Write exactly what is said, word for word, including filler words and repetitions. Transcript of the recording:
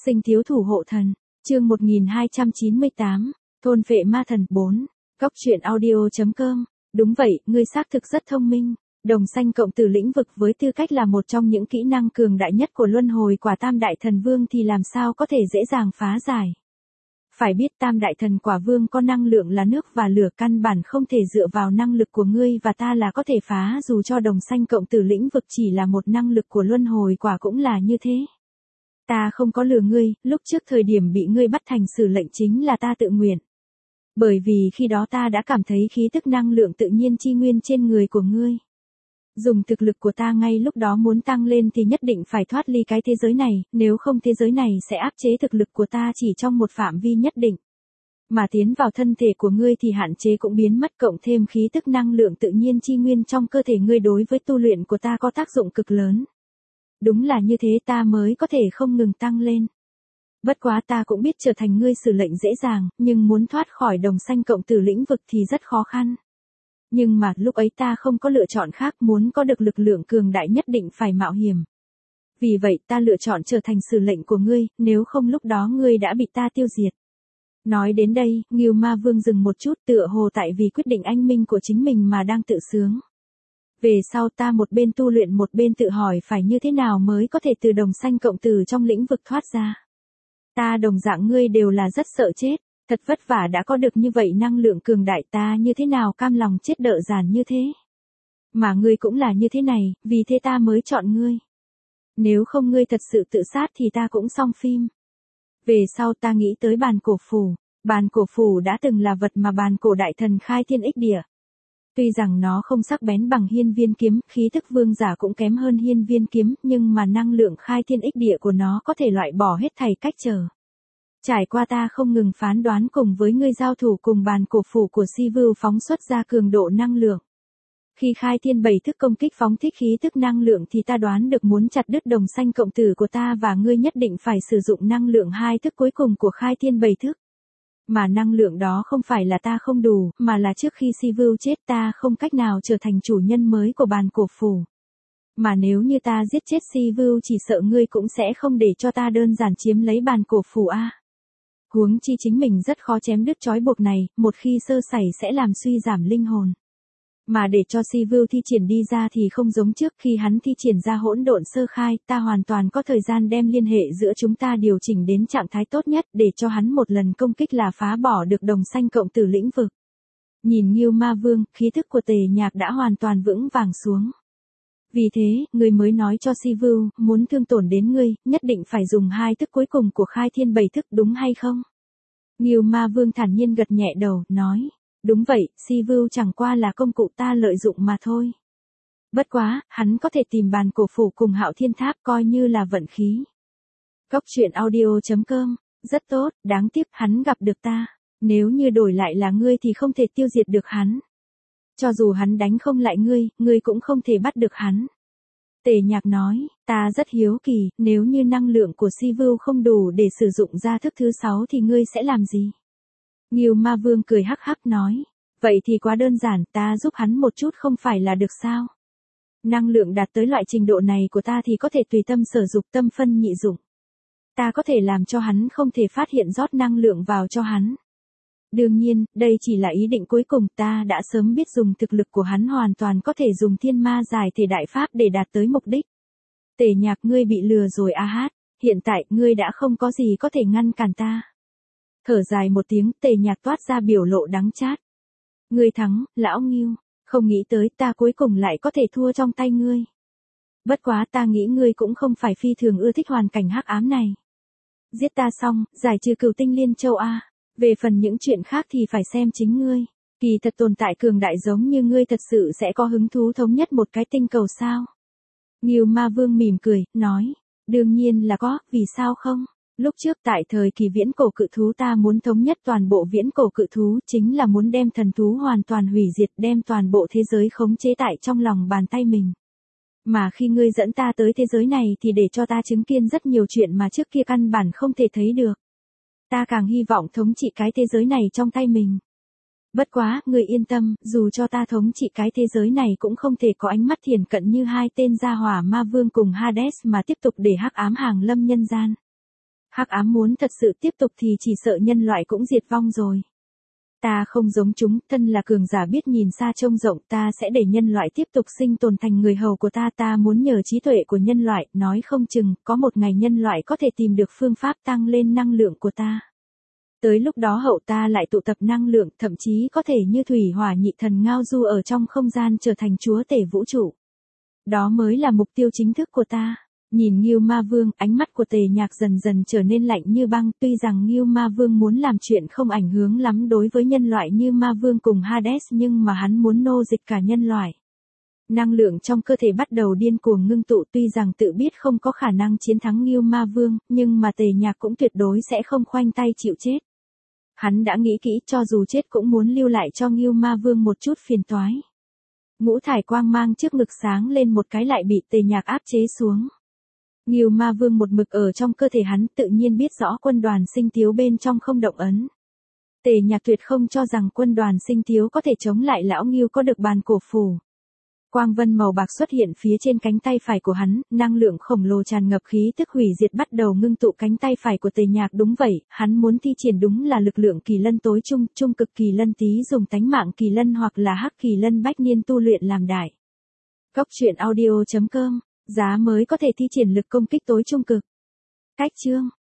Sinh thiếu thủ hộ thần, chương một nghìn hai trăm chín mươi tám, thôn phệ ma thần bốn, góc truyện audio chấm com. Đúng vậy, ngươi xác thực rất thông minh. Đồng xanh cộng tử lĩnh vực với tư cách là một trong những kỹ năng cường đại nhất của luân hồi quả tam đại thần vương thì làm sao có thể dễ dàng phá giải. Phải biết tam đại thần quả vương có năng lượng là nước và lửa, căn bản không thể dựa vào năng lực của ngươi và ta là có thể phá, dù cho đồng xanh cộng tử lĩnh vực chỉ là một năng lực của luân hồi quả cũng là như thế. Ta không có lừa ngươi, lúc trước thời điểm bị ngươi bắt thành xử lệnh chính là ta tự nguyện. Bởi vì khi đó ta đã cảm thấy khí tức năng lượng tự nhiên chi nguyên trên người của ngươi. Dùng thực lực của ta ngay lúc đó muốn tăng lên thì nhất định phải thoát ly cái thế giới này, nếu không thế giới này sẽ áp chế thực lực của ta chỉ trong một phạm vi nhất định. Mà tiến vào thân thể của ngươi thì hạn chế cũng biến mất, cộng thêm khí tức năng lượng tự nhiên chi nguyên trong cơ thể ngươi đối với tu luyện của ta có tác dụng cực lớn. Đúng là như thế, ta mới có thể không ngừng tăng lên. Bất quá ta cũng biết trở thành ngươi xử lệnh dễ dàng, nhưng muốn thoát khỏi đồng xanh cộng tử lĩnh vực thì rất khó khăn. Nhưng mà lúc ấy ta không có lựa chọn khác, muốn có được lực lượng cường đại nhất định phải mạo hiểm. Vì vậy ta lựa chọn trở thành xử lệnh của ngươi, nếu không lúc đó ngươi đã bị ta tiêu diệt. Nói đến đây, Ngưu Ma Vương dừng một chút, tựa hồ tại vì quyết định anh minh của chính mình mà đang tự sướng. Về sau ta một bên tu luyện một bên tự hỏi phải như thế nào mới có thể từ đồng xanh cộng tử trong lĩnh vực thoát ra. Ta đồng dạng ngươi đều là rất sợ chết, thật vất vả đã có được như vậy năng lượng cường đại, ta như thế nào cam lòng chết đợ giản như thế. Mà ngươi cũng là như thế này, vì thế ta mới chọn ngươi. Nếu không ngươi thật sự tự sát thì ta cũng xong phim. Về sau ta nghĩ tới bàn cổ phủ, bàn cổ phủ đã từng là vật mà bàn cổ đại thần khai thiên ích địa. Tuy rằng nó không sắc bén bằng hiên viên kiếm, khí thức vương giả cũng kém hơn hiên viên kiếm, nhưng mà năng lượng khai thiên ích địa của nó có thể loại bỏ hết thảy cách trở. Trải qua ta không ngừng phán đoán cùng với ngươi giao thủ cùng bàn cổ phủ của Si Vưu phóng xuất ra cường độ năng lượng. Khi khai thiên bảy thức công kích phóng thích khí thức năng lượng thì ta đoán được muốn chặt đứt đồng xanh cộng tử của ta và ngươi nhất định phải sử dụng năng lượng hai thức cuối cùng của khai thiên bảy thức. Mà năng lượng đó không phải là ta không đủ, mà là trước khi Si Vưu chết ta không cách nào trở thành chủ nhân mới của bàn cổ phủ. Mà nếu như ta giết chết Si Vưu chỉ sợ ngươi cũng sẽ không để cho ta đơn giản chiếm lấy bàn cổ phủ a. Huống chi chính mình rất khó chém đứt trói buộc này, một khi sơ sẩy sẽ làm suy giảm linh hồn. Mà để cho Si Vưu thi triển đi ra thì không giống trước, khi hắn thi triển ra hỗn độn sơ khai, ta hoàn toàn có thời gian đem liên hệ giữa chúng ta điều chỉnh đến trạng thái tốt nhất để cho hắn một lần công kích là phá bỏ được đồng xanh cộng tử lĩnh vực. Nhìn Ngưu Ma Vương, khí thức của Tề Nhạc đã hoàn toàn vững vàng xuống. Vì thế, ngươi mới nói cho Si Vưu, muốn thương tổn đến ngươi, nhất định phải dùng hai thức cuối cùng của khai thiên bảy thức, đúng hay không? Ngưu Ma Vương thản nhiên gật nhẹ đầu, nói. Đúng vậy, Si Vưu chẳng qua là công cụ ta lợi dụng mà thôi. Bất quá, hắn có thể tìm bàn cổ phủ cùng Hạo Thiên Tháp coi như là vận khí. Góc truyện audio chấm com, rất tốt, đáng tiếc hắn gặp được ta. Nếu như đổi lại là ngươi thì không thể tiêu diệt được hắn. Cho dù hắn đánh không lại ngươi, ngươi cũng không thể bắt được hắn. Tề Nhạc nói, ta rất hiếu kỳ, nếu như năng lượng của Si Vưu không đủ để sử dụng ra thức thứ sáu thì ngươi sẽ làm gì? Ngưu Ma Vương cười hắc hắc nói, vậy thì quá đơn giản, ta giúp hắn một chút không phải là được sao? Năng lượng đạt tới loại trình độ này của ta thì có thể tùy tâm sở dục, tâm phân nhị dụng. Ta có thể làm cho hắn không thể phát hiện rót năng lượng vào cho hắn. Đương nhiên, đây chỉ là ý định cuối cùng, ta đã sớm biết dùng thực lực của hắn hoàn toàn có thể dùng thiên ma giải thể đại pháp để đạt tới mục đích. Tề Nhạc, ngươi bị lừa rồi a hát, hiện tại ngươi đã không có gì có thể ngăn cản ta. Thở dài một tiếng, Tề Nhạc toát ra biểu lộ đắng chát. Ngươi thắng, lão Ngưu, không nghĩ tới ta cuối cùng lại có thể thua trong tay ngươi. Bất quá ta nghĩ ngươi cũng không phải phi thường ưa thích hoàn cảnh hắc ám này. Giết ta xong, giải trừ cửu tinh liên châu a. Về phần những chuyện khác thì phải xem chính ngươi. Kỳ thật tồn tại cường đại giống như ngươi thật sự sẽ có hứng thú thống nhất một cái tinh cầu sao? Ngưu Ma Vương mỉm cười, nói. Đương nhiên là có, vì sao không? Lúc trước tại thời kỳ viễn cổ cự thú ta muốn thống nhất toàn bộ viễn cổ cự thú, chính là muốn đem thần thú hoàn toàn hủy diệt, đem toàn bộ thế giới khống chế tại trong lòng bàn tay mình. Mà khi ngươi dẫn ta tới thế giới này thì để cho ta chứng kiến rất nhiều chuyện mà trước kia căn bản không thể thấy được. Ta càng hy vọng thống trị cái thế giới này trong tay mình. Bất quá, ngươi yên tâm, dù cho ta thống trị cái thế giới này cũng không thể có ánh mắt thiển cận như hai tên gia hỏa ma vương cùng Hades mà tiếp tục để hắc ám hàng lâm nhân gian. Hắc ám muốn thật sự tiếp tục thì chỉ sợ nhân loại cũng diệt vong rồi. Ta không giống chúng, thân là cường giả biết nhìn xa trông rộng, ta sẽ để nhân loại tiếp tục sinh tồn thành người hầu của ta. Ta muốn nhờ trí tuệ của nhân loại, nói không chừng, có một ngày nhân loại có thể tìm được phương pháp tăng lên năng lượng của ta. Tới lúc đó hậu ta lại tụ tập năng lượng, thậm chí có thể như thủy hỏa nhị thần ngao du ở trong không gian trở thành chúa tể vũ trụ. Đó mới là mục tiêu chính thức của ta. Nhìn Ngưu Ma Vương, ánh mắt của Tề Nhạc dần dần trở nên lạnh như băng, tuy rằng Ngưu Ma Vương muốn làm chuyện không ảnh hưởng lắm đối với nhân loại như Ma Vương cùng Hades, nhưng mà hắn muốn nô dịch cả nhân loại. Năng lượng trong cơ thể bắt đầu điên cuồng ngưng tụ, tuy rằng tự biết không có khả năng chiến thắng Ngưu Ma Vương, nhưng mà Tề Nhạc cũng tuyệt đối sẽ không khoanh tay chịu chết. Hắn đã nghĩ kỹ, cho dù chết cũng muốn lưu lại cho Ngưu Ma Vương một chút phiền toái. Ngũ thải quang mang trước ngực sáng lên một cái lại bị Tề Nhạc áp chế xuống. Ngưu Ma Vương một mực ở trong cơ thể hắn, tự nhiên biết rõ quân đoàn sinh thiếu bên trong không động ấn. Tề Nhạc tuyệt không cho rằng quân đoàn sinh thiếu có thể chống lại lão Ngưu có được bàn cổ phủ. Quang vân màu bạc xuất hiện phía trên cánh tay phải của hắn, năng lượng khổng lồ tràn ngập khí tức hủy diệt bắt đầu ngưng tụ cánh tay phải của Tề Nhạc. Đúng vậy, hắn muốn thi triển đúng là lực lượng kỳ lân tối trung, trung cực kỳ lân tý dùng tánh mạng kỳ lân hoặc là hắc kỳ lân bách niên tu luyện làm đại. Cốc truyện audio chấm com, giá mới có thể thi triển lực công kích tối trung cực. Cách chương